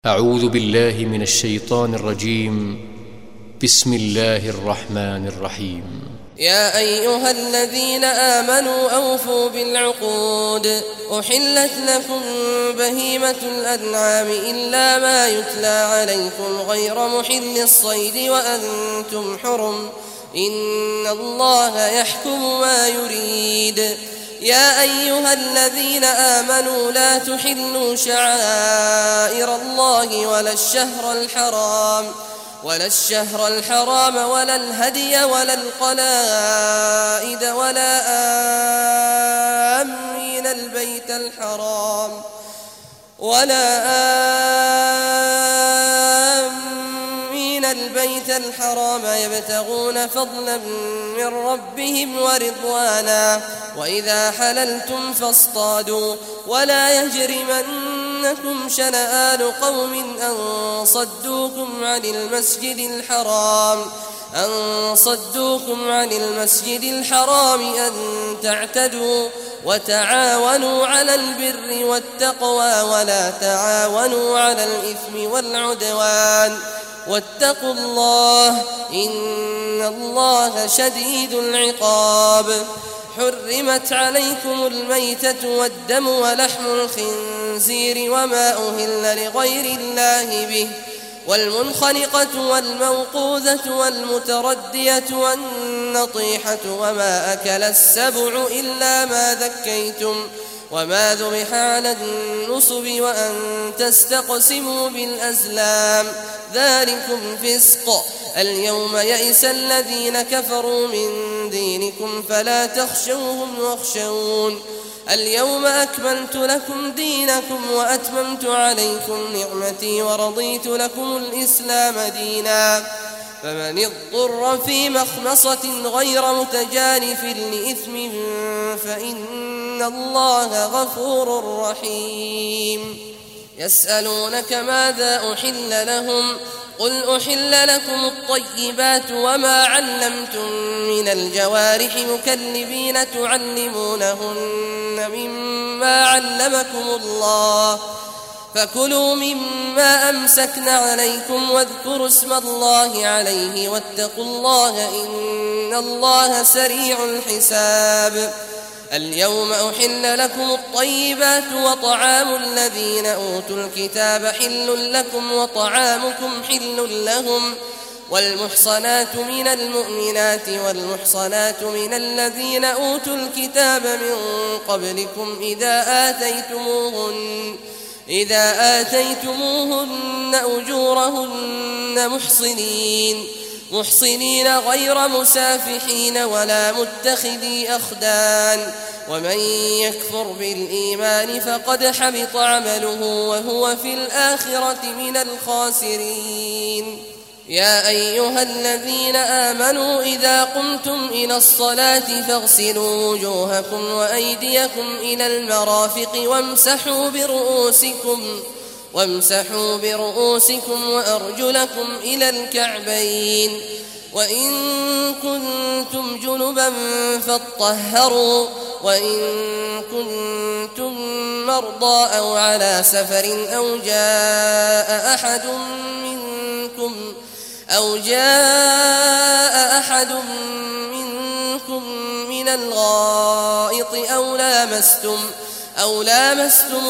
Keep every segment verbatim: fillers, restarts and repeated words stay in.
أعوذ بالله من الشيطان الرجيم. بسم الله الرحمن الرحيم. يا أيها الذين آمنوا أوفوا بالعقود. أحلت لكم بهيمة الأنعام إلا ما يتلى عليكم غير محل الصيد وأنتم حرم، إن الله يحكم ما يريد. يا أيها الذين آمنوا لا تحلوا شعائر الله ولا الشهر الحرام ولا الشهر الحرام ولا الهدي ولا القلائد ولا آمين البيت الحرام ولا آمين البيت الحرام يبتغون فضلا من ربهم ورضوانا، وإذا حللتم فاصطادوا ولا يجرمنكم شنآن قوم أن صدوكم عن المسجد الحرام أن صدوكم عن المسجد الحرام أن تعتدوا، وتعاونوا على البر والتقوى ولا تعاونوا على الإثم والعدوان، واتقوا الله إن الله شديد العقاب. حرمت عليكم الميتة والدم ولحم الخنزير وما أهل لغير الله به، والمنخنقة والموقوذة والمتردية والنطيحة وما أكل السبع إلا ما ذكيتم وما ذبح على النصب وأن تستقسموا بالأزلام، ذلكم فسق. اليوم يئس الذين كفروا من دينكم فلا تخشوهم واخشون. اليوم أكملت لكم دينكم وأتممت عليكم نعمتي ورضيت لكم الإسلام دينا، فمن اضطر في مخمصة غير متجانف لإثم فإن الله غفور رحيم. يسألونك ماذا أحل لهم، قل أحل لكم الطيبات وما علمتم من الجوارح مكلبين تعلمونهن مما علمكم الله، فكلوا مما أمسكن عليكم واذكروا اسم الله عليه واتقوا الله إن الله سريع الحساب. اليوم أحل لكم الطيبات وطعام الذين أوتوا الكتاب حل لكم وطعامكم حل لهم، والمحصنات من المؤمنات والمحصنات من الذين أوتوا الكتاب من قبلكم إذا آتيتموهن إذا آتيتموهن أجورهن محصنين محصنين غير مسافحين ولا متخذي أخدان، ومن يكفر بالإيمان فقد حبط عمله وهو في الآخرة من الخاسرين. يا أيها الذين آمنوا إذا قمتم إلى الصلاة فاغسلوا وجوهكم وأيديكم إلى المرافق وامسحوا برؤوسكم وامسحوا برؤوسكم وأرجلكم إلى الكعبين، وإن كنتم جنبا فاطهروا، وإن كنتم مرضى أو على سفر أو جاء أحد منكم أو جاء أحد منكم من الغائط أو لامستم أو لامستم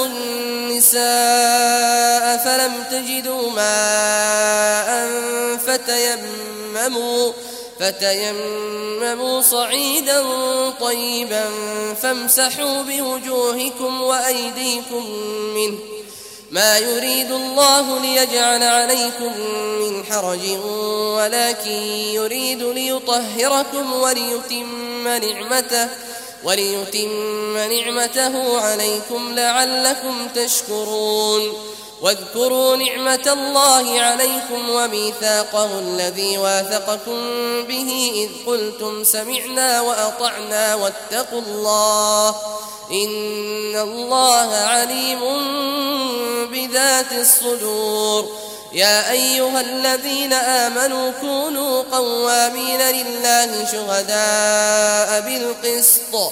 النساء فلم تجدوا ماء فتيمموا فتيمموا صعيدا طيبا فامسحوا بوجوهكم وأيديكم منه، ما يريد الله ليجعل عليكم من حرج ولكن يريد ليطهركم وليتم نعمته وليتم نعمته عليكم لعلكم تشكرون. واذكروا نعمة الله عليكم وميثاقه الذي واثقكم به إذ قلتم سمعنا وأطعنا واتقوا الله إن الله عليم بذات الصدور. يا أيها الذين آمنوا كونوا قوامين لله شهداء بالقسط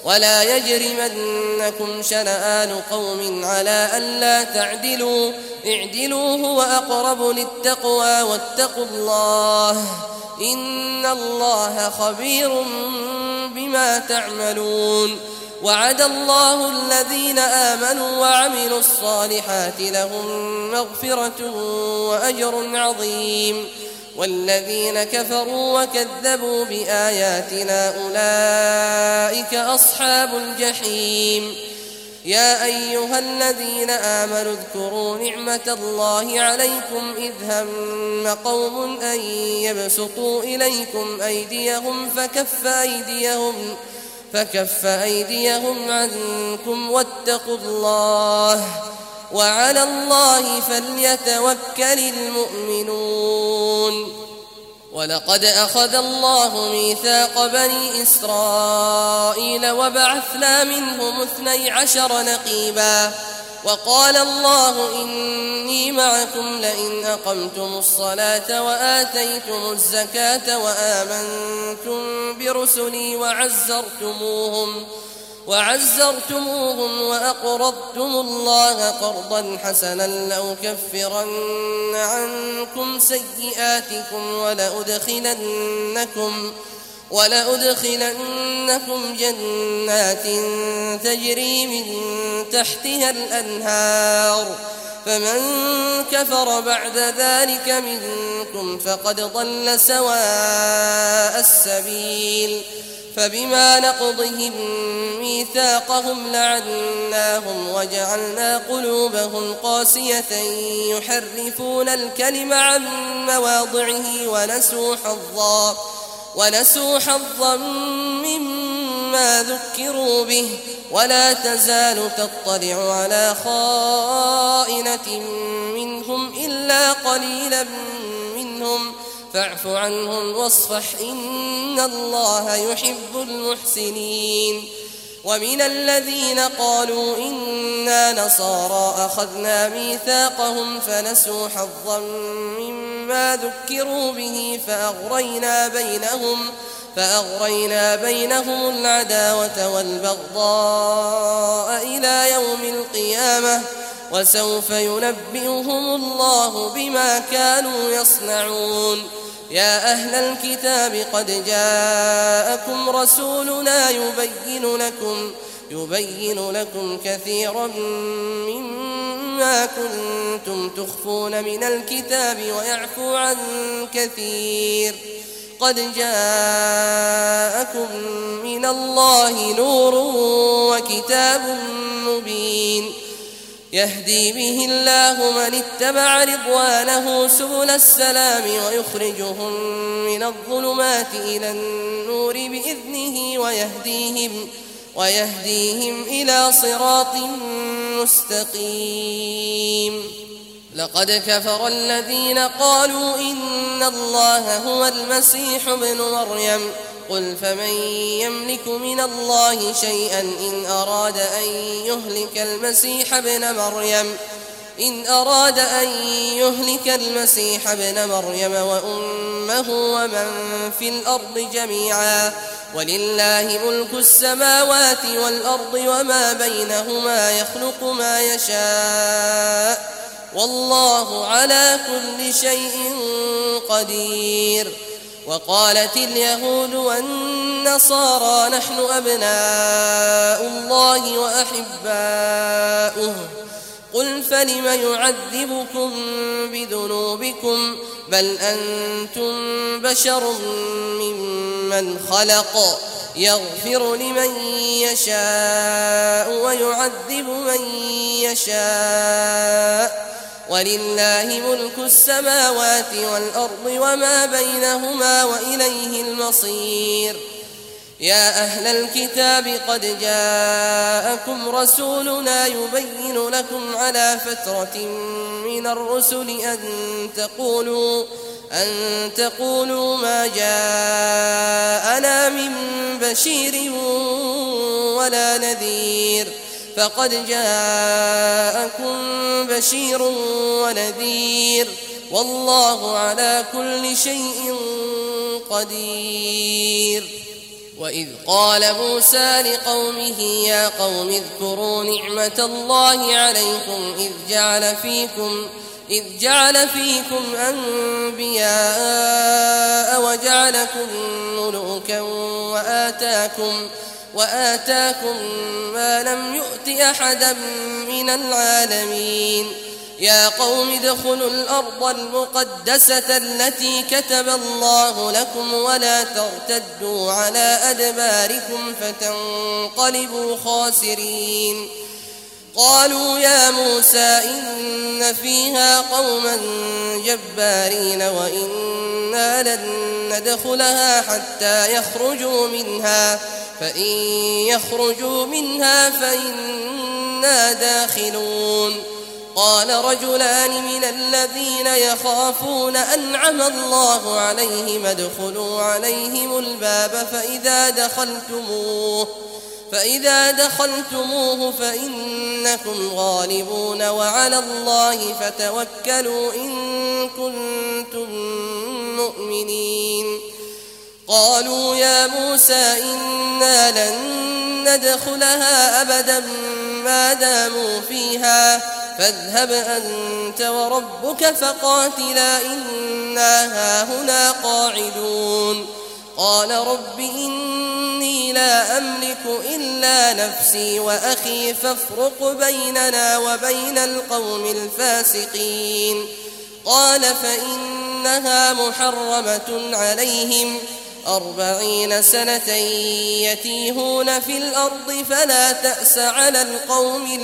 ولا يجرمنكم شنآن قوم على ألا تعدلوا اعدلوا هو أقرب للتقوى واتقوا الله إن الله خبير بما تعملون وعد الله الذين آمنوا وعملوا الصالحات لهم مغفرة وأجر عظيم والذين كفروا وكذبوا بآياتنا أولئك أصحاب الجحيم يا أيها الذين آمنوا اذكروا نعمة الله عليكم إذ هم قوم أن يبسطوا إليكم أيديهم فكف أيديهم فكف أيديهم عنكم واتقوا الله وعلى الله فليتوكل المؤمنون ولقد أخذ الله ميثاق بني إسرائيل وبعثنا منهم اثني عشر نقيبا وقال الله إني معكم لئن أقمتم الصلاة وآتيتم الزكاة وآمنتم برسلي وعزرتموهم وعزرتموهم وأقرضتم الله قرضا حسنا لأكفرن عنكم سيئاتكم ولأدخلنكم ولأدخلنكم جنات تجري من تحتها الأنهار فمن كفر بعد ذلك منكم فقد ضل سواء السبيل فبما نقضهم ميثاقهم لعناهم وجعلنا قلوبهم قاسية يحرفون الكلم عن مواضعه ونسوا حظا ونسوا حظا مما ذكروا به ولا تزال تطلع على خائنة منهم إلا قليلا منهم فاعف عنهم واصفح إن الله يحب المحسنين ومن الذين قالوا إنا نصارى أخذنا ميثاقهم فنسوا حظا مما ذكروا به فأغرينا بينهم فأغرينا بينهم العداوة والبغضاء إلى يوم القيامة وسوف ينبئهم الله بما كانوا يصنعون يا أهل الكتاب قد جاءكم رسولنا يبين لكم يبين لكم كثيرا مما كنتم تخفون من الكتاب ويعفو عن كثير قد جاءكم من الله نور وكتاب مبين يهدي به الله من اتبع رضوانه سبل السلام ويخرجهم من الظلمات إلى النور بإذنه ويهديهم, ويهديهم إلى صراط مستقيم لقد كفر الذين قالوا إن الله هو المسيح ابن مريم قل فمن يملك من الله شيئا إن أراد أن يهلك المسيح ابن مريم إن أراد أن يهلك المسيح ابن مريم وأمه ومن في الأرض جميعا ولله ملك السماوات والأرض وما بينهما يخلق ما يشاء والله على كل شيء قدير وقالت اليهود والنصارى نحن أبناء الله وأحباؤه قل فلم يعذبكم بذنوبكم بل أنتم بشر ممن خلق يغفر لمن يشاء ويعذب من يشاء ولله ملك السماوات والأرض وما بينهما وإليه المصير يا أهل الكتاب قد جاءكم رسولنا يبين لكم على فترة من الرسل أن تقولوا أن تقولوا ما جاءنا من بشير ولا نذير فقد جاءكم بشير ونذير والله على كل شيء قدير وإذ قال موسى لقومه يا قوم اذكروا نعمة الله عليكم إذ جعل فيكم إذ جعل فيكم أنبياء وجعلكم ملوكا وآتاكم وآتاكم ما لم يؤت أحدا من العالمين يا قوم ادخلوا الأرض المقدسة التي كتب الله لكم ولا ترتدوا على أدباركم فتنقلبوا خاسرين قالوا يا موسى إن فيها قوما جبارين وإنا لن ندخلها حتى يخرجوا منها فإن يخرجوا منها فإنا داخلون قال رجلان من الذين يخافون أنعم الله عليهم ادخلوا عليهم الباب فإذا دخلتموه فإذا دخلتموه فإنكم غالبون وعلى الله فتوكلوا إن كنتم مؤمنين قالوا يا موسى إنا لن ندخلها أبدا ما داموا فيها فاذهب أنت وربك فقاتلا إنا هاهنا قاعدون قال رب إني لا أملك إلا نفسي وأخي فافرق بيننا وبين القوم الفاسقين قال فإنها محرمة عليهم أربعين سنة يتيهون في الأرض فلا تأس على القوم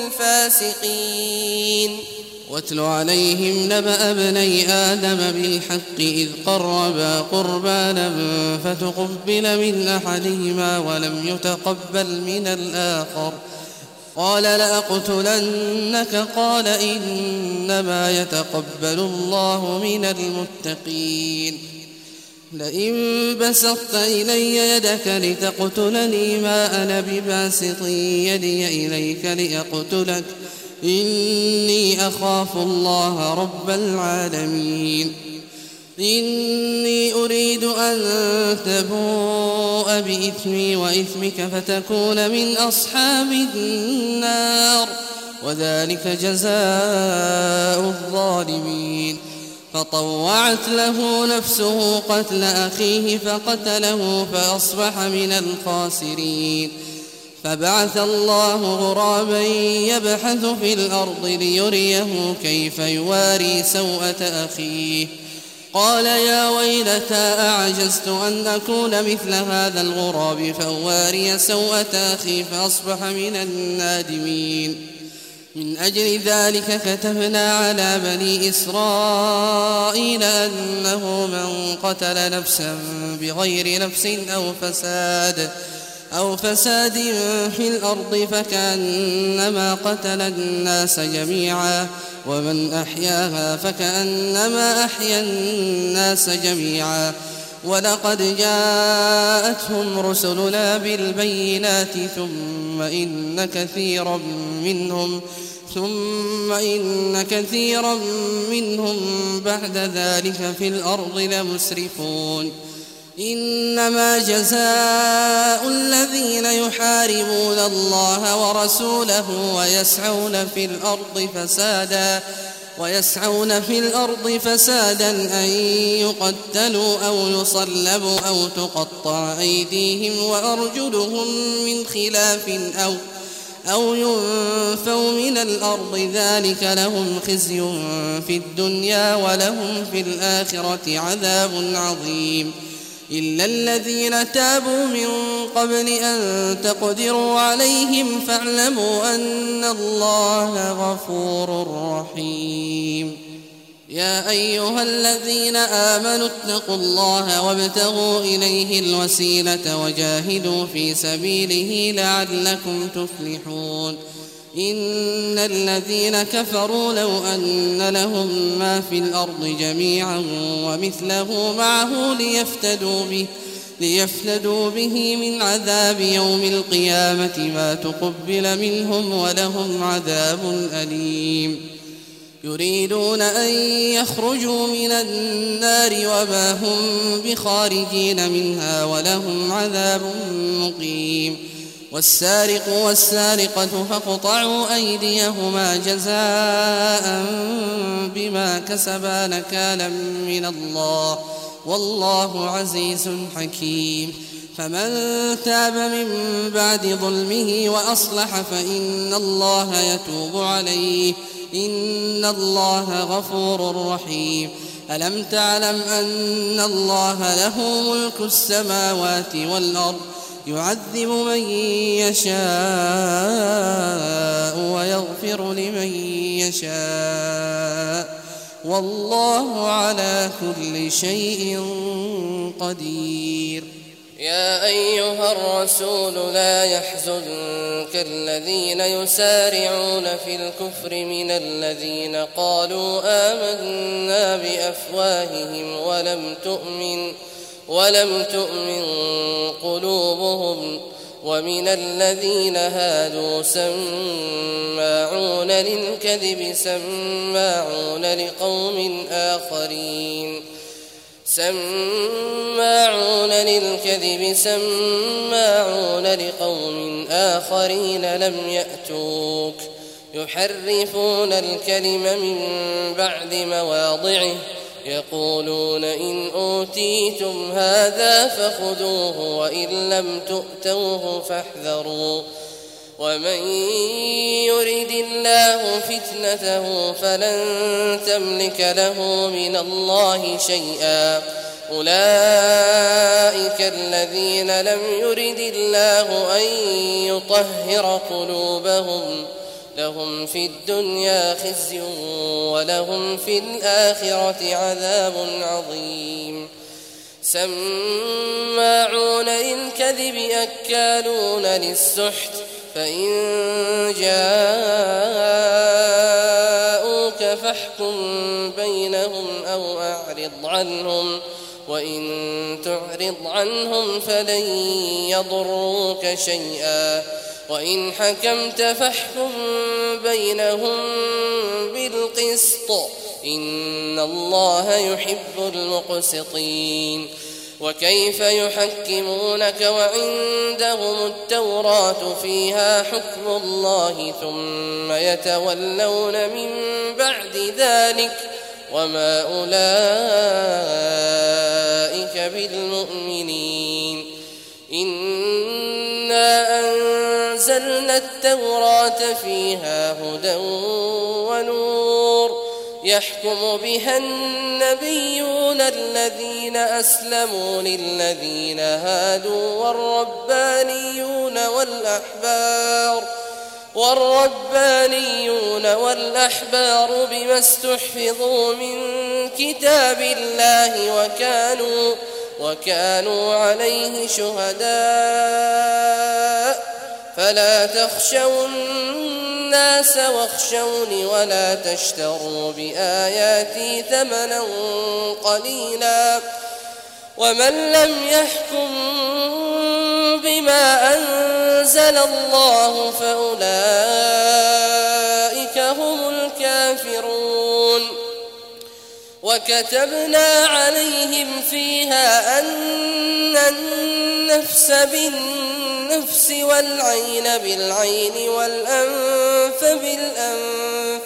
الفاسقين واتل عليهم نبأ ابني آدم بالحق إذ قربا قربانا فتقبل من أحدهما ولم يتقبل من الآخر قال لأقتلنك قال إنما يتقبل الله من المتقين لئن بسطت إلي يدك لتقتلني ما أنا بباسط يدي إليك لأقتلك إني أخاف الله رب العالمين إني أريد أن تبوء بإثمي وإثمك فتكون من أصحاب النار وذلك جزاء الظالمين فطوعت له نفسه قتل أخيه فقتله فأصبح من الخاسرين فبعث الله غرابا يبحث في الأرض ليريه كيف يواري سوءة أخيه قال يا ويلتى أعجزت أن أكون مثل هذا الغراب فأواري سوءة أخي فأصبح من النادمين من أجل ذلك كتبنا على بني إسرائيل أنه من قتل نفسا بغير نفس أو فساد أو فساد في الأرض فكأنما قتل الناس جميعا ومن أحياها فكأنما أحيا الناس جميعا ولقد جاءتهم رسلنا بالبينات ثم إن كثيرا منهم ثم إن كثيرا منهم بعد ذلك في الأرض لمسرفون إنما جزاء الذين يحاربون الله ورسوله ويسعون في الأرض فسادا ويسعون في الأرض فسادا أن يقتلوا أو يصلبوا أو تقطع أيديهم وأرجلهم من خلاف أو أو ينفوا من الأرض ذلك لهم خزي في الدنيا ولهم في الآخرة عذاب عظيم إلا الذين تابوا من قبل أن تقدروا عليهم فاعلموا أن الله غفور رحيم يا أيها الذين آمنوا اتقوا الله وابتغوا إليه الوسيلة وجاهدوا في سبيله لعلكم تفلحون إن الذين كفروا لو أن لهم ما في الأرض جميعا ومثله معه ليفتدوا به, ليفتدوا به من عذاب يوم القيامة ما تقبل منهم ولهم عذاب أليم يريدون أن يخرجوا من النار وما هم بخارجين منها ولهم عذاب مقيم. والسارق والسارقة فاقطعوا أيديهما جزاء بما كسبا نكالا من الله والله عزيز حكيم. فمن تاب من بعد ظلمه وأصلح فإن الله يتوب عليه إن الله غفور رحيم. ألم تعلم أن الله له ملك السماوات والأرض يعذب من يشاء ويغفر لمن يشاء والله على كل شيء قدير. يا أيها الرسول لا يحزنك الذين يسارعون في الكفر من الذين قالوا آمنا بأفواههم ولم تؤمن ولم تؤمن قلوبهم ومن الذين هادوا سماعون للكذب سماعون لقوم آخرين سماعون للكذب سماعون لقوم آخرين لم يأتوك يحرفون الكلم من بعد مواضعه يقولون إن أوتيتم هذا فخذوه وإن لم تؤتوه فاحذروا ومن يرد الله فتنته فلن تملك له من الله شيئا أولئك الذين لم يرد الله أن يطهر قلوبهم لهم في الدنيا خزي ولهم في الآخرة عذاب عظيم. سماعون للكذب أكالون للسحت فإن جاءوك فاحكم بينهم أو أعرض عنهم وإن تعرض عنهم فلن يضروك شيئا وإن حكمت فاحكم بينهم بالقسط إن الله يحب المقسطين. وكيف يحكمونك وعندهم التوراة فيها حكم الله ثم يتولون من بعد ذلك وما أولئك بالمؤمنين. إنا أنزلنا التوراة فيها هدى ونور يحكم بها النبيون الذين أسلموا للذين هادوا والربانيون والأحبار والربانيون والأحبار بما استحفظوا من كتاب الله وكانوا وكانوا عليه شهداء فلا تخشوا الناس واخشوني ولا تشتروا بآياتي ثمنا قليلا ومن لم يحكم بما أنزل الله فأولئك هم الكافرون. وكتبنا عليهم فيها أن النفس بالنفس والعين بالعين والأنف بالأنف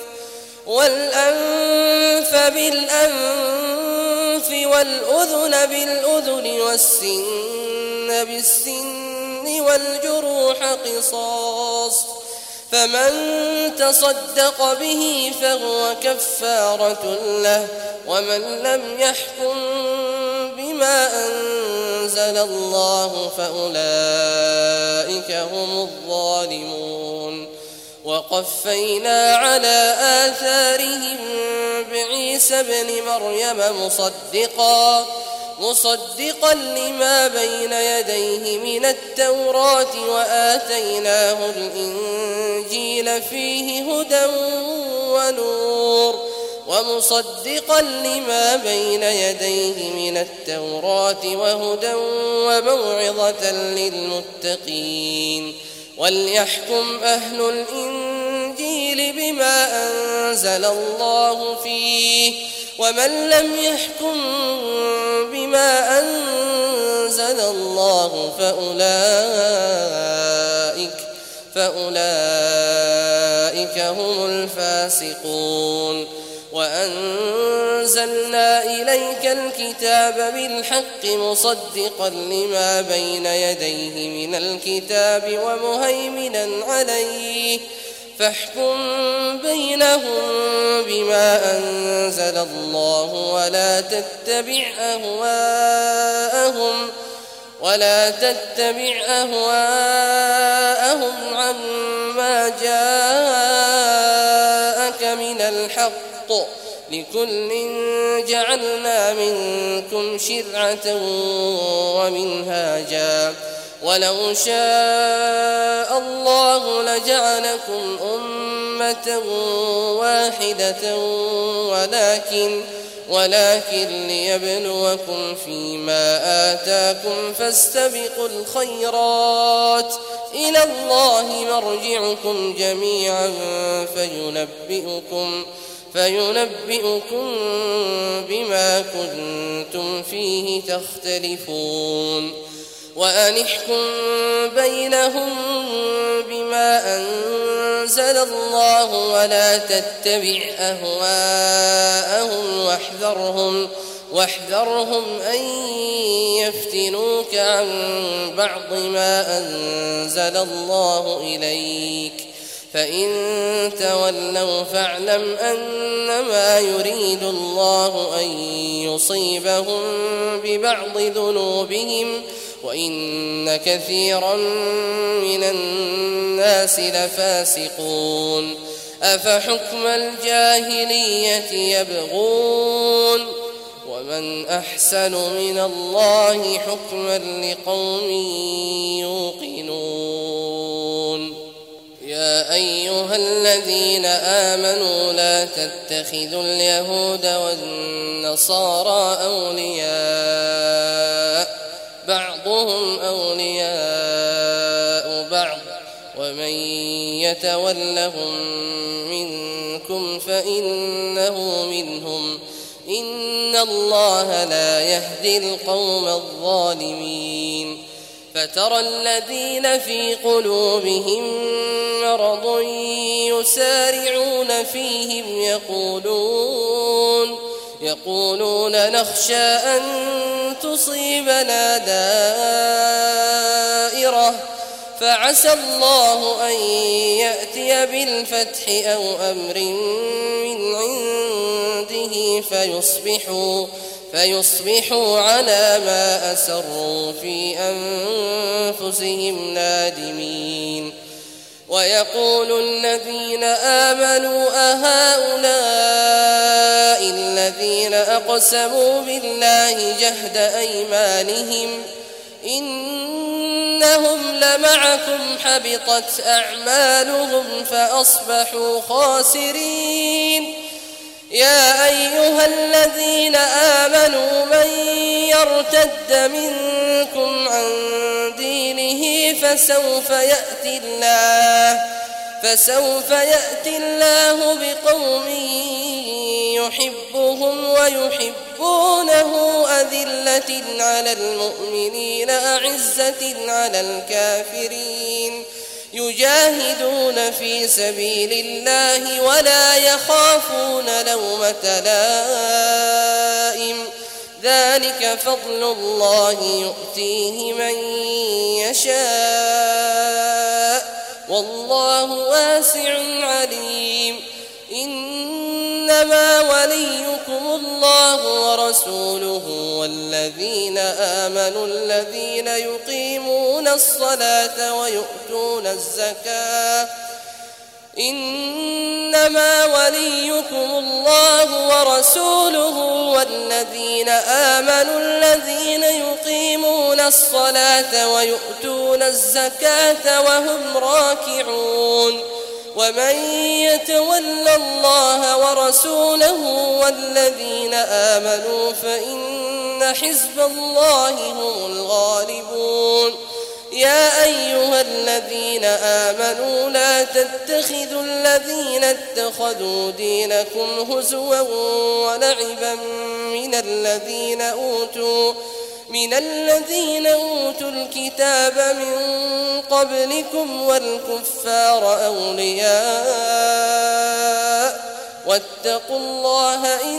والأنف بالأنف والأذن بالأذن والسن بالسن والجروح قصاص فمن تصدق به فهو كفارة له ومن لم يحكم بما أنزل الله فأولئك هم الظالمون. وقفينا على آثارهم بعيسى ابن مريم مصدقا مصدقا لما بين يديه من التوراة وآتيناه الإنجيل فيه هدى ونور ومصدقا لما بين يديه من التوراة وهدى وموعظة للمتقين. وليحكم أهل الإنجيل الإنجيل بما أنزل الله فيه ومن لم يحكم بما أنزل الله فأولئك فأولئك هم الفاسقون وأنزلنا إليك الكتاب بالحق مصدقا لما بين يديه من الكتاب ومهيمنا عليه فاحكم بينهم بما أنزل الله ولا تتبع أهواءهم ولا تتبع أهواءهم عما جاءك من الحق لكل جعلنا منكم شرعة ومنهاجا ولو شاء الله لجعلكم أمة واحدة ولكن ولكن ليبلوكم فيما آتاكم فاستبقوا الخيرات إلى الله مرجعكم جميعا فينبئكم فينبئكم بما كنتم فيه تختلفون وأن احكم بينهم بما أنزل الله ولا تتبع أهواءهم واحذرهم واحذرهم أن يفتنوك عن بعض ما أنزل الله إليك فإن تولوا فاعلم أنما يريد الله أن يصيبهم ببعض ذنوبهم وإن كثيرا من الناس لفاسقون أفحكم الجاهلية يبغون ومن أحسن من الله حكما لقوم يوقنون يا أيها الذين آمنوا لا تتخذوا اليهود والنصارى أولياء بعضهم أولياء بعض ومن يتولهم منكم فإنه منهم إن الله لا يهدي القوم الظالمين فترى الذين في قلوبهم مرض يسارعون فيهم يقولون يقولون نخشى أن تصيبنا دائرة فعسى الله أن يأتي بالفتح أو أمر من عنده فيصبحوا فيصبحوا على ما أسروا في أنفسهم نادمين ويقول الذين آمنوا أهؤلاء الذين أقسموا بالله جهد أيمانهم إنهم لمعكم حبطت أعمالهم فأصبحوا خاسرين يا أيها الذين آمنوا من يرتد منكم عن دينه فسوف يأتي الله فسوف يأتي الله بقوم يحبهم ويحبونه أذلة على المؤمنين أعزة على الكافرين يجاهدون في سبيل الله ولا يخافون لومة لائم ذلك فضل الله يؤتيه من يشاء والله واسع عليم إنما وليكم الله ورسوله والذين آمنوا الذين يقيمون الصلاة ويؤتون الزكاة إنما وليكم الله ورسوله والذين آمنوا الذين يقيمون الصلاة ويؤتون الزكاة وهم راكعون ومن يتول الله ورسوله والذين آمنوا فإن حزب الله هم الغالبون يا أيها الذين آمنوا لا تتخذوا الذين اتخذوا دينكم هزوا ولعبا من الذين أوتوا من الذين أوتوا الكتاب من قبلكم والكفار أولياء واتقوا الله إن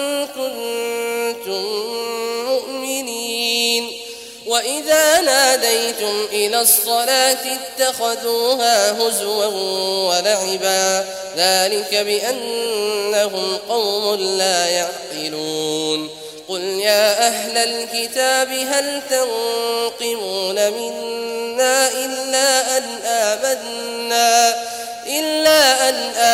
كنتم مؤمنين. وإذا ناديتم إلى الصلاة اتخذوها هزوا ولعبا ذلك بأنهم قوم لا يعقلون. قل يا أهل الكتاب هل تنقمون منا إلا أن آمنا إلا أن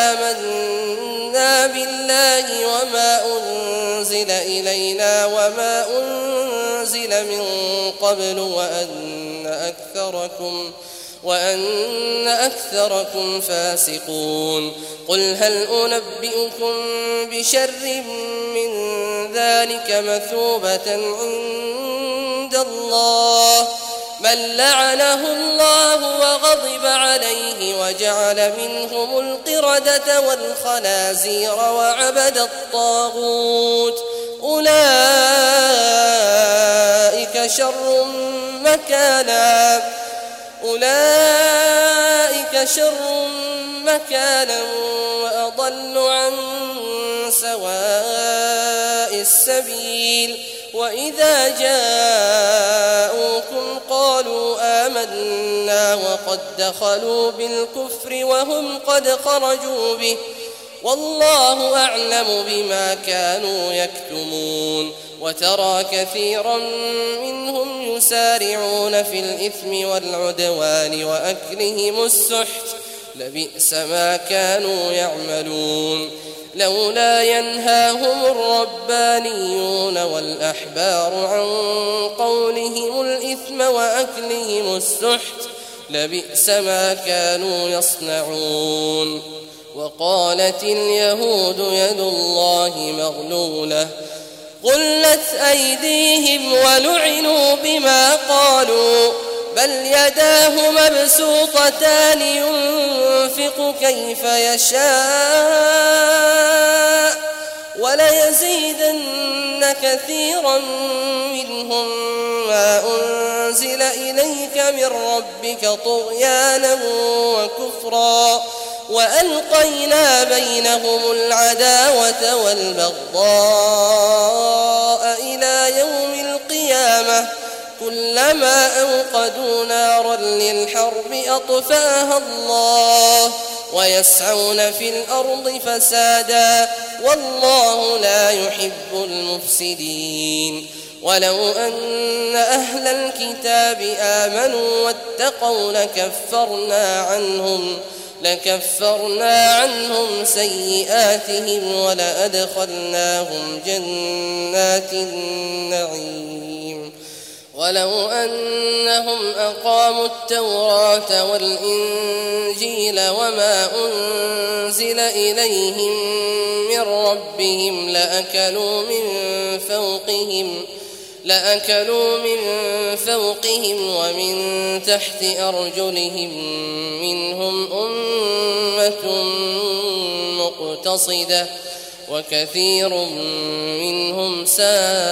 آمنا بالله وما أنزل إلينا وما أنزل من قبل وأن أكثركم وأن أكثركم فاسقون. قل هل أنبئكم بشر من ذلك مثوبة عند الله من لعنه الله وغضب عليه وجعل منهم القردة والخنازير وعبد الطاغوت أولئك شر مكانا أولئك شر مكانا وأضل عن سواء السبيل. وإذا جاءوكم قالوا آمنا وقد دخلوا بالكفر وهم قد خرجوا به والله أعلم بما كانوا يكتمون. وترى كثيرا منهم يسارعون في الإثم والعدوان وأكلهم السحت لبئس ما كانوا يعملون. لولا ينهاهم الربانيون والأحبار عن قولهم الإثم وأكلهم السحت لبئس ما كانوا يصنعون. وقالت اليهود يد الله مغلولة غلت أيديهم ولعنوا بما قالوا بل يداه مبسوطتان ينفق كيف يشاء وليزيدن كثيرا منهم ما أنزل إليك من ربك طغيانا وكفرا وألقينا بينهم العداوة والبغضاء إلى يوم القيامة كلما أوقدوا نارا للحرب أطفأها الله ويسعون في الأرض فسادا والله لا يحب المفسدين. ولو أن أهل الكتاب آمنوا واتقوا لكفرنا عنهم لكفرنا عنهم سيئاتهم ولأدخلناهم جنات النعيم. ولو أنهم أقاموا التوراة والإنجيل وما أنزل إليهم من ربهم لأكلوا من فوقهم لأكلوا من فوقهم ومن تحت أرجلهم منهم أمة مقتصدة وكثير منهم ساء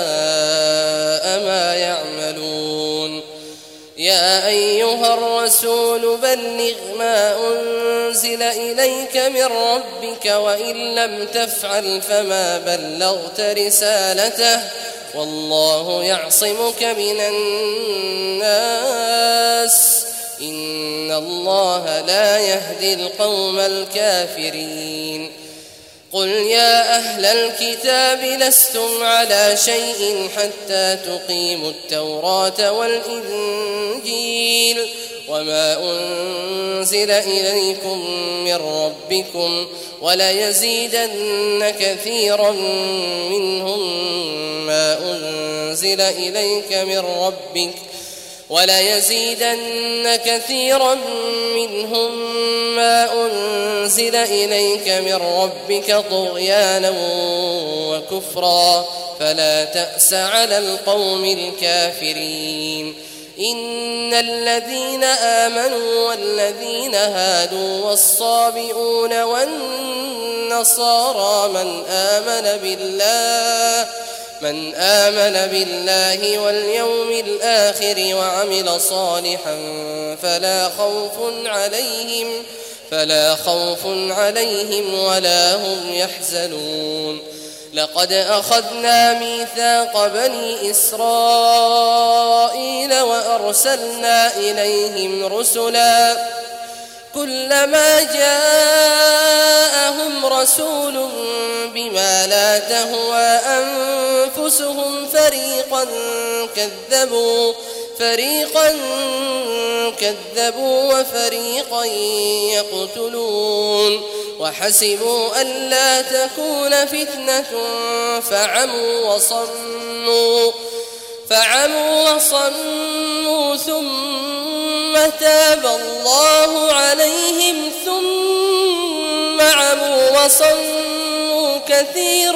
ما يعملون. يا أيها الرسول بلغ ما أنزل إليك من ربك وإن لم تفعل فما بلغت رسالته والله يعصمك من الناس إن الله لا يهدي القوم الكافرين. قل يا أهل الكتاب لستم على شيء حتى تقيموا التوراة والإنجيل وما أنزل إليكم من ربكم وليزيدن كثيرا منهم ما أنزل إليك من ربك وليزيدن كثيرا منهم ما أنزل إليك من ربك طغيانا وكفرا فلا تأس على القوم الكافرين. إن الذين آمنوا والذين هادوا والصابئون والنصارى من آمن بالله من آمن بالله واليوم الآخر وعمل صالحا فلا خوف عليهم فلا خوف عليهم ولا هم يحزنون لقد أخذنا ميثاق بني إسرائيل وأرسلنا إليهم رسلا كلما جاءهم رسول بما لا تهوى أنفسهم فريقا كذبوا فريقا كذبوا وفريقا يقتلون وحسبوا ألا تكون فتنة فعموا وصموا فعموا وصموا ثم تاب الله عليهم ثم عموا وصموا كثير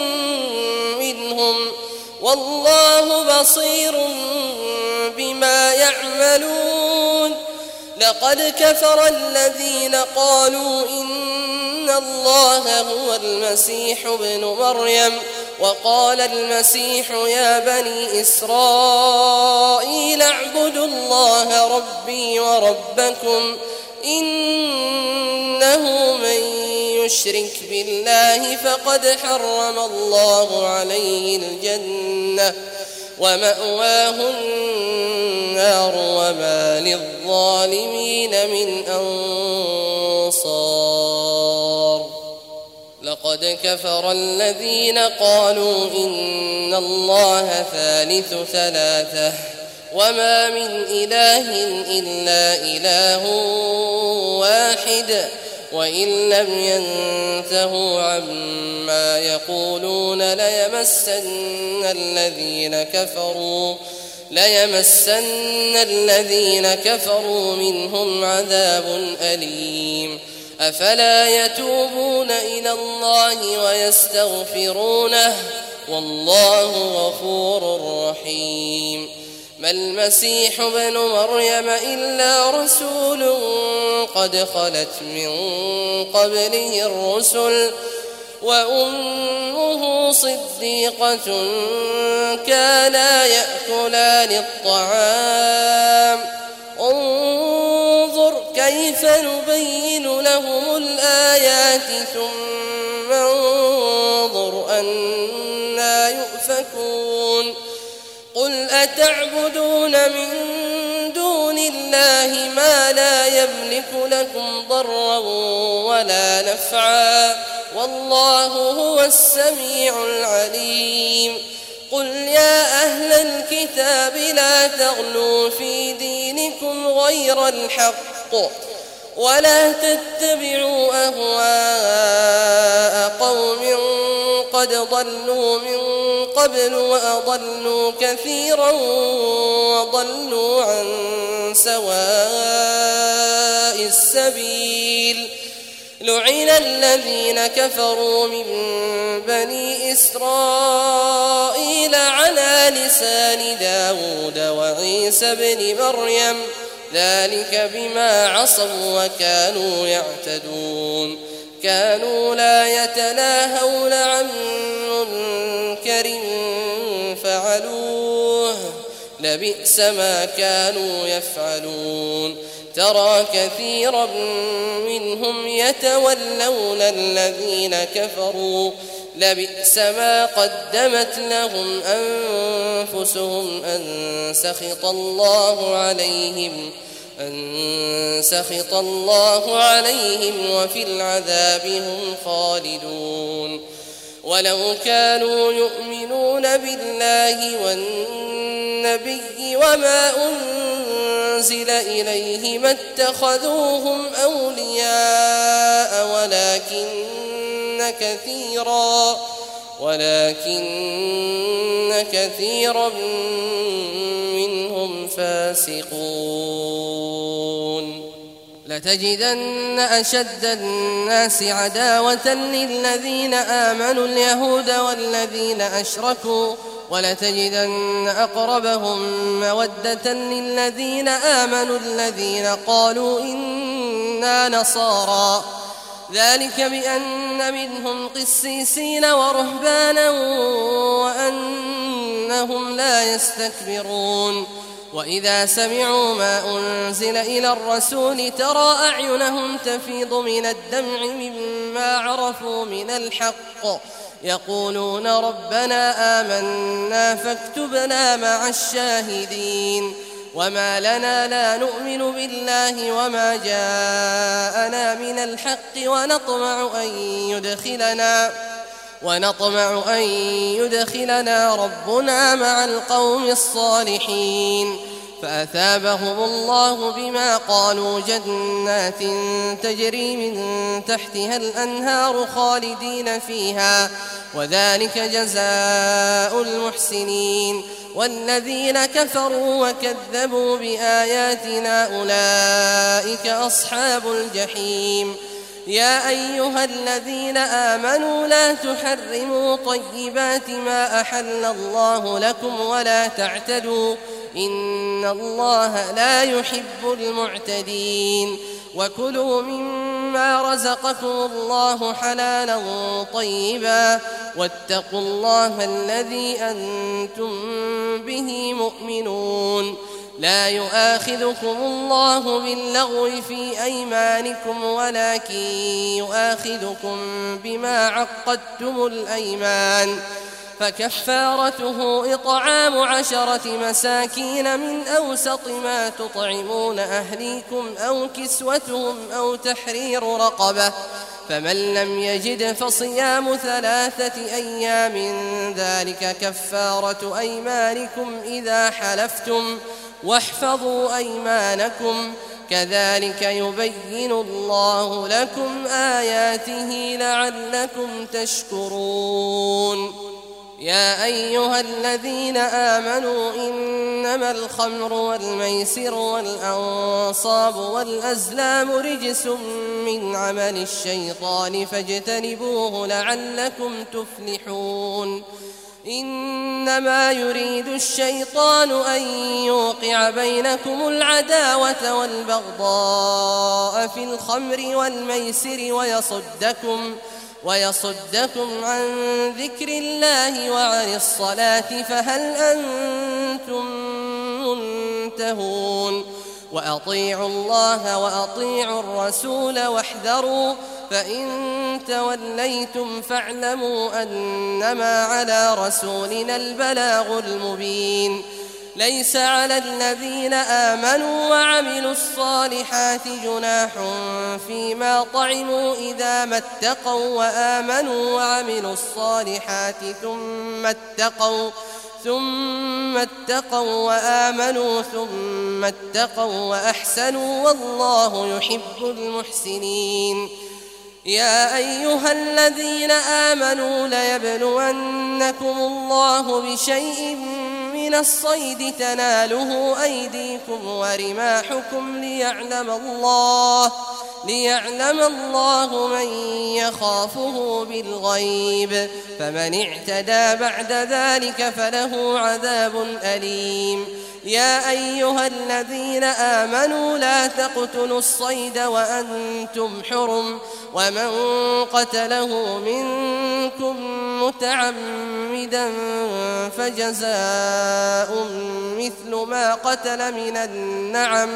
منهم والله بصير بما يعملون لقد كفر الذين قالوا إن الله هو المسيح ابن مريم وقال المسيح يا بني إسرائيل اعبدوا الله ربي وربكم إنه من يشرك بالله فقد حرم الله عليه الجنة ومأواه النار وما للظالمين من أنصار لقد كفر الذين قالوا إن الله ثالث ثلاثة وما من إله إلا إله واحد وإن لم ينتهوا عما يقولون ليمسن الذين كفروا ليمسن الذين كفروا منهم عذاب أليم أفلا يتوبون إلى الله ويستغفرونه والله غفور رحيم ما المسيح ابن مريم إلا رسول قد خلت من قبله الرسل وأمه صديقة كانا يأكلان الطعام انظر كيف نبين لهم الآيات ثم انظر أنا يؤفكون قل أتعبدون من دون الله ما لا يملك لكم ضرا ولا نفعا والله هو السميع العليم قل يا أهل الكتاب لا تغلوا في دينكم غير الحق ولا تتبعوا أهواء قوم قد ضلوا من قبل وأضلوا كثيرا وضلوا عن سواء السبيل لعن الذين كفروا من بني إسرائيل على لسان داود وعيسى بن مريم ذلك بما عصوا وكانوا يعتدون كانوا لا يتناهون عن منكر فعلوه لبئس ما كانوا يفعلون ترى كثيرا منهم يتولون الذين كفروا لبئس ما قدمت لهم أنفسهم أن سخط الله عليهم أن سخط الله عليهم وفي العذاب هم خالدون ولو كانوا يؤمنون بالله والنبي وما أنزل إليه ما اتخذوهم أولياء ولكن كثيرا ولكن كثيرا منهم فاسقون لتجدن أشد الناس عداوة للذين آمنوا اليهود والذين أشركوا ولتجدن أقربهم مودة للذين آمنوا الذين قالوا إنا نصارى ذلك بأن منهم قسيسين ورهبانا وأنهم لا يستكبرون وإذا سمعوا ما أنزل إلى الرسول ترى أعينهم تفيض من الدمع مما عرفوا من الحق يقولون ربنا آمنا فاكتبنا مع الشاهدين وما لنا لا نؤمن بالله وما جاءنا من الحق ونطمع أن يدخلنا ونطمع أن يدخلنا ربنا مع القوم الصالحين فأثابهم الله بما قالوا جنات تجري من تحتها الأنهار خالدين فيها وذلك جزاء المحسنين والذين كفروا وكذبوا بآياتنا أولئك أصحاب الجحيم يا أيها الذين آمنوا لا تحرموا طيبات ما أحل الله لكم ولا تعتدوا إن الله لا يحب المعتدين وكلوا مما رزقكم الله حلالا طيبا واتقوا الله الذي أنتم به مؤمنون لا يؤاخذكم الله باللغو في أيمانكم ولكن يؤاخذكم بما عقدتم الأيمان فكفارته إطعام عشرة مساكين من أوسط ما تطعمون أهليكم أو كسوتهم أو تحرير رقبة فمن لم يجد فصيام ثلاثة أيام ذلك كفارة أيمانكم إذا حلفتم واحفظوا أيمانكم كذلك يبين الله لكم آياته لعلكم تشكرون يا أيها الذين آمنوا إنما الخمر والميسر والأنصاب والأزلام رجس من عمل الشيطان فاجتنبوه لعلكم تفلحون إنما يريد الشيطان أن يوقع بينكم العداوة والبغضاء في الخمر والميسر ويصدكم ويصدكم عن ذكر الله وعن الصلاة فهل أنتم منتهون وأطيعوا الله وأطيعوا الرسول واحذروا فإن توليتم فاعلموا أنما على رسولنا البلاغ المبين ليس على الذين آمنوا وعملوا الصالحات جناح فيما طعموا إذا ما اتقوا وآمنوا وعملوا الصالحات ثم اتقوا ثم اتقوا وآمنوا ثم اتقوا وأحسنوا والله يحب المحسنين يا أيها الذين آمنوا ليبلونكم الله بشيء من الصيد تناله أيديكم ورماحكم ليعلم الله ليعلم الله من يخافه بالغيب فمن اعتدى بعد ذلك فله عذاب أليم يا أيها الذين آمنوا لا تقتلوا الصيد وأنتم حرم ومن قتله منكم متعمدا فجزاء مثل ما قتل من النعم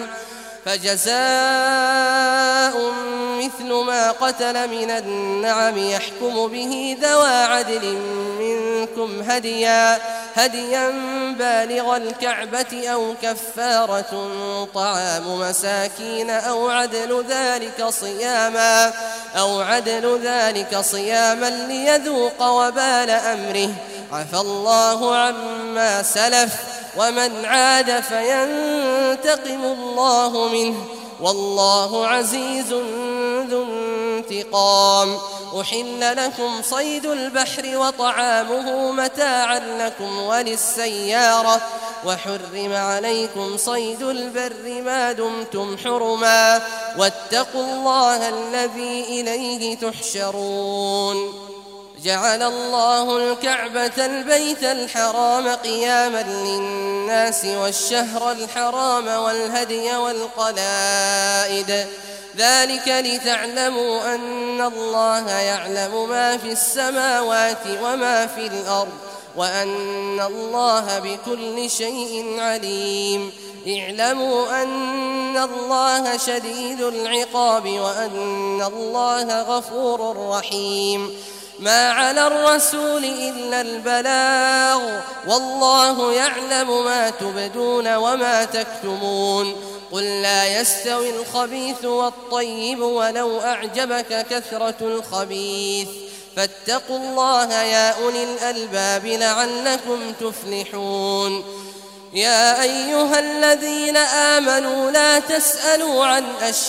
فجزاء مثل ما قتل من النعم يحكم به ذوى عدل منكم هديا هديا بالغ الكعبة أو كفارة طعام مساكين أو عدل ذلك صياما أو عدل ذلك صياما ليذوق وبال أمره عفى الله عما سلف ومن عاد فينتقم الله منه والله عزيز ذو انتقام أحل لكم صيد البحر وطعامه متاعا لكم وللسيارة وحرم عليكم صيد البر ما دمتم حرما واتقوا الله الذي إليه تحشرون جعل الله الكعبة البيت الحرام قياما للناس والشهر الحرام والهدي والقلائد ذلك لتعلموا أن الله يعلم ما في السماوات وما في الأرض وأن الله بكل شيء عليم اعلموا أن الله شديد العقاب وأن الله غفور رحيم ما على الرسول إلا البلاغ والله يعلم ما تبدون وما تكتمون قل لا يستوي الخبيث والطيب ولو أعجبك كثرة الخبيث فاتقوا الله يا أولي الألباب لعلكم تفلحون يا أيها الذين آمنوا لا تسألوا عن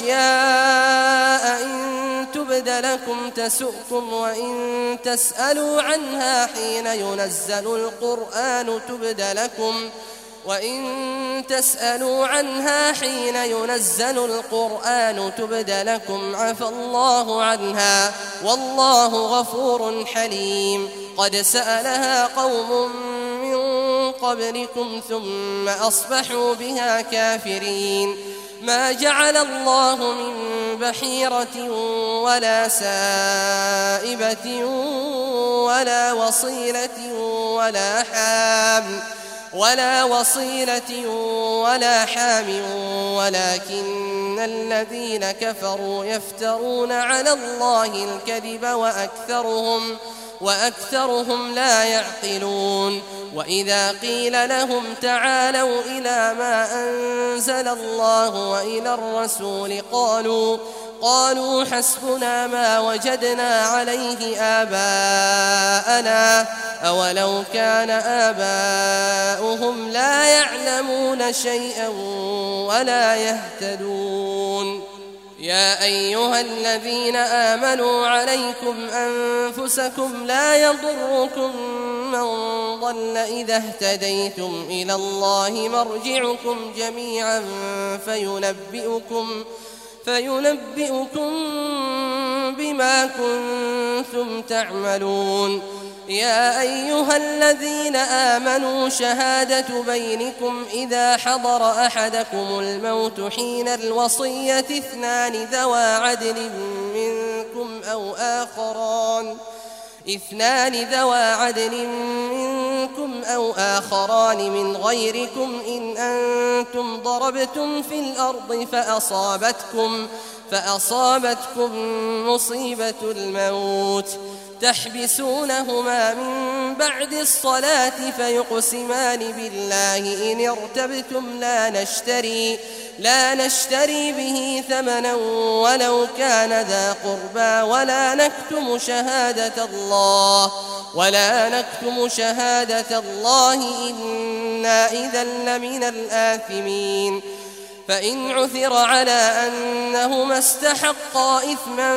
أشياء إن تبد لكم تسؤكم وإن تسألوا عنها حين ينزل القرآن تبد لكم وإن تسألوا عنها حين ينزل القرآن تبد لكم عفى الله عنها والله غفور حليم قد سألها قوم من قبلكم ثم أصبحوا بها كافرين ما جعل الله من بحيرة ولا سائبة ولا وصيلة ولا حام ولا وصيلة ولا حام ولكن الذين كفروا يفترون على الله الكذب وأكثرهم وأكثرهم لا يعقلون وإذا قيل لهم تعالوا إلى ما أنزل الله وإلى الرسول قالوا قالوا حسبنا ما وجدنا عليه آباءنا أولو كان آباؤهم لا يعلمون شيئا ولا يهتدون يا أيها الذين آمنوا عليكم أنفسكم لا يضركم من ضل إذا اهتديتم إلى الله مرجعكم جميعا فينبئكم فينبئكم بما كنتم تعملون يا أيها الذين آمنوا شهادة بينكم إذا حضر أحدكم الموت حين الوصية اثنان ذوى عدل منكم أو آخران اثنان ذوى عدل منكم أو آخران من غيركم إن أنتم ضربتم في الأرض فأصابتكم فأصابتكم مصيبة الموت تحبسونهما من بعد الصلاة فيقسمان بالله إن ارتبتم لا نشتري لا نشتري به ثمنا ولو كان ذا قربى ولا نكتم شهادة الله ولا نكتم شهادة الله إنا إذا لمن الآثمين فإن عثر على أنهما استحقا إثما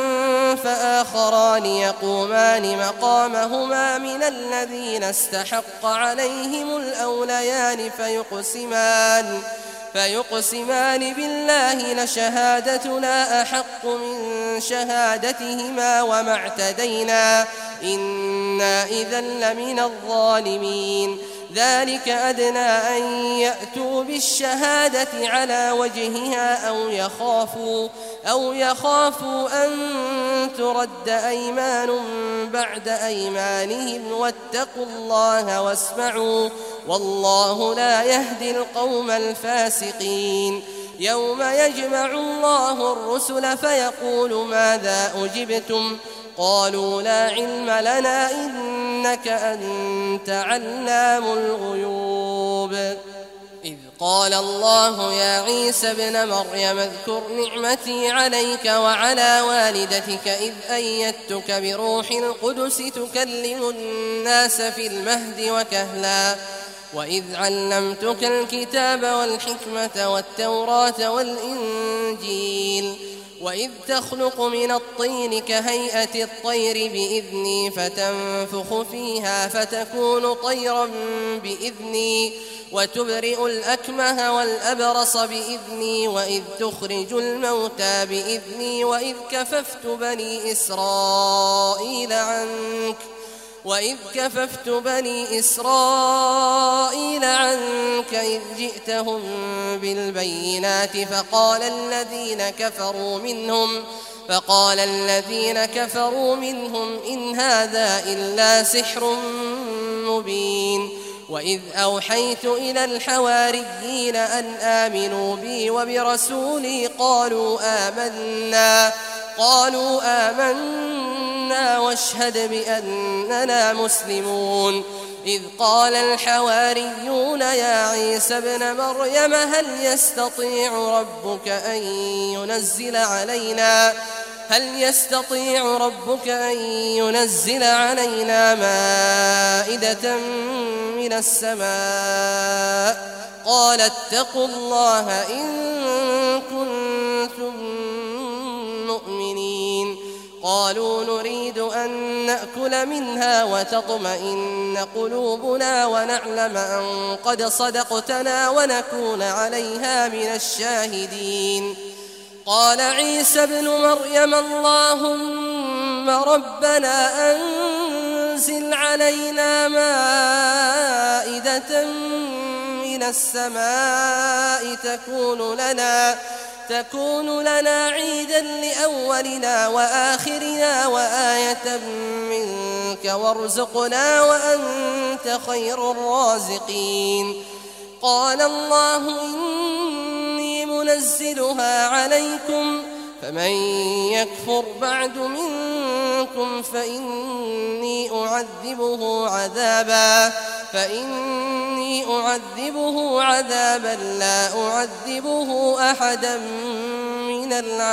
فآخران يقومان مقامهما من الذين استحق عليهم الأوليان فيقسمان فيقسمان بالله لشهادتنا أحق من شهادتهما وما اعتدينا إنا إذا لمن الظالمين ذلك أدنى أن يأتوا بالشهادة على وجهها أو يخافوا أو يخافوا أن ترد أيمان بعد أيمانهم واتقوا الله واسمعوا والله لا يهدي القوم الفاسقين يوم يجمع الله الرسل فيقول ماذا أجبتم قالوا لا علم لنا إنك أنت علام الغيوب إذ قال الله يا عيسى ابن مريم اذكر نعمتي عليك وعلى والدتك إذ أيدتك بروح القدس تكلم الناس في المهد وكهلا وإذ علمتك الكتاب والحكمة والتوراة والإنجيل وإذ تخلق من الطين كهيئة الطير بإذني فتنفخ فيها فتكون طيرا بإذني وتبرئ الأكمه والأبرص بإذني وإذ تخرج الموتى بإذني وإذ كففت بني إسرائيل عنك وإذ كففت بني إسرائيل عنك إذ جئتهم بالبينات فقال الذين كفروا منهم فقال الذين كفروا منهم إن هذا إلا سحر مبين وإذ أوحيت إلى الحواريين أن آمنوا بي وبرسولي قالوا آمنا قالوا آمنا واشهد بأننا مسلمون إذ قال الحواريون يا عيسى ابن مريم هل يستطيع ربك أن ينزل علينا هل يستطيع ربك أن ينزل علينا مائدة من السماء قال اتقوا الله إن كنتم مؤمنين قالوا نريد أن نأكل منها وتطمئن قلوبنا ونعلم أن قد صدقتنا ونكون عليها من الشاهدين قال عيسى ابن مريم اللهم ربنا أنزل علينا مائدة من السماء تكون لنا تكون لنا عيدا لأولنا وآخرنا وآية منك وارزقنا وأنت خير الرازقين قال الله إني منزلها عليكم فمن يكفر بعد منكم فإني أعذبه عذابا فإني أعذبه عذابا لا أعذبه أحدا من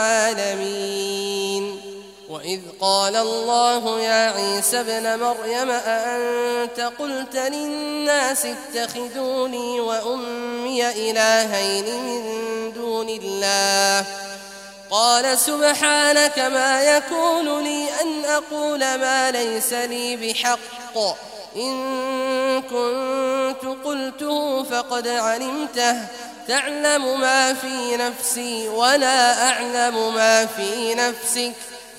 العالمين وإذ قال الله يا عيسى ابن مريم أأنت قلت للناس اتخذوني وأمي إلهين من دون الله قال سبحانك ما يكون لي أن أقول ما ليس لي بحق إن كنت قلته فقد علمته تعلم ما في نفسي ولا أعلم ما في نفسك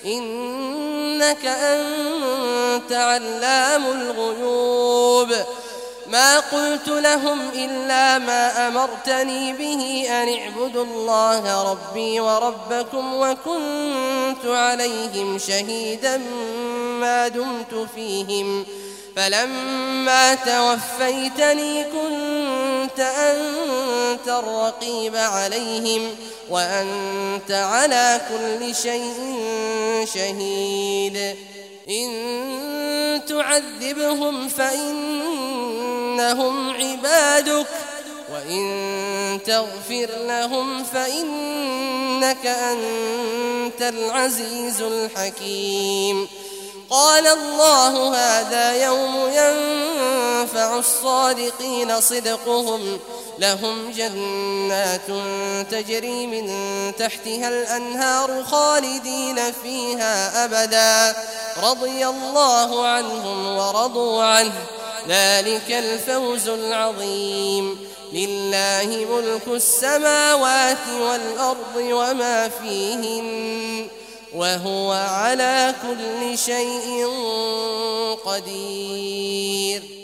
إنك أنت علام الغيوب ما قلت لهم إلا ما أمرتني به أن اعبدوا الله ربي وربكم وكنت عليهم شهيدا ما دمت فيهم فلما توفيتني كنت أنت الرقيب عليهم وأنت على كل شيء شهيد إن تعذبهم فإنهم عبادك وإن تغفر لهم فإنك أنت العزيز الحكيم قال الله هذا يوم ينفع الصادقين صدقهم لهم جنات تجري من تحتها الأنهار خالدين فيها أبدا رضي الله عنهم ورضوا عنه ذلك الفوز العظيم لله ملك السماوات والأرض وما فيهن وهو على كل شيء قدير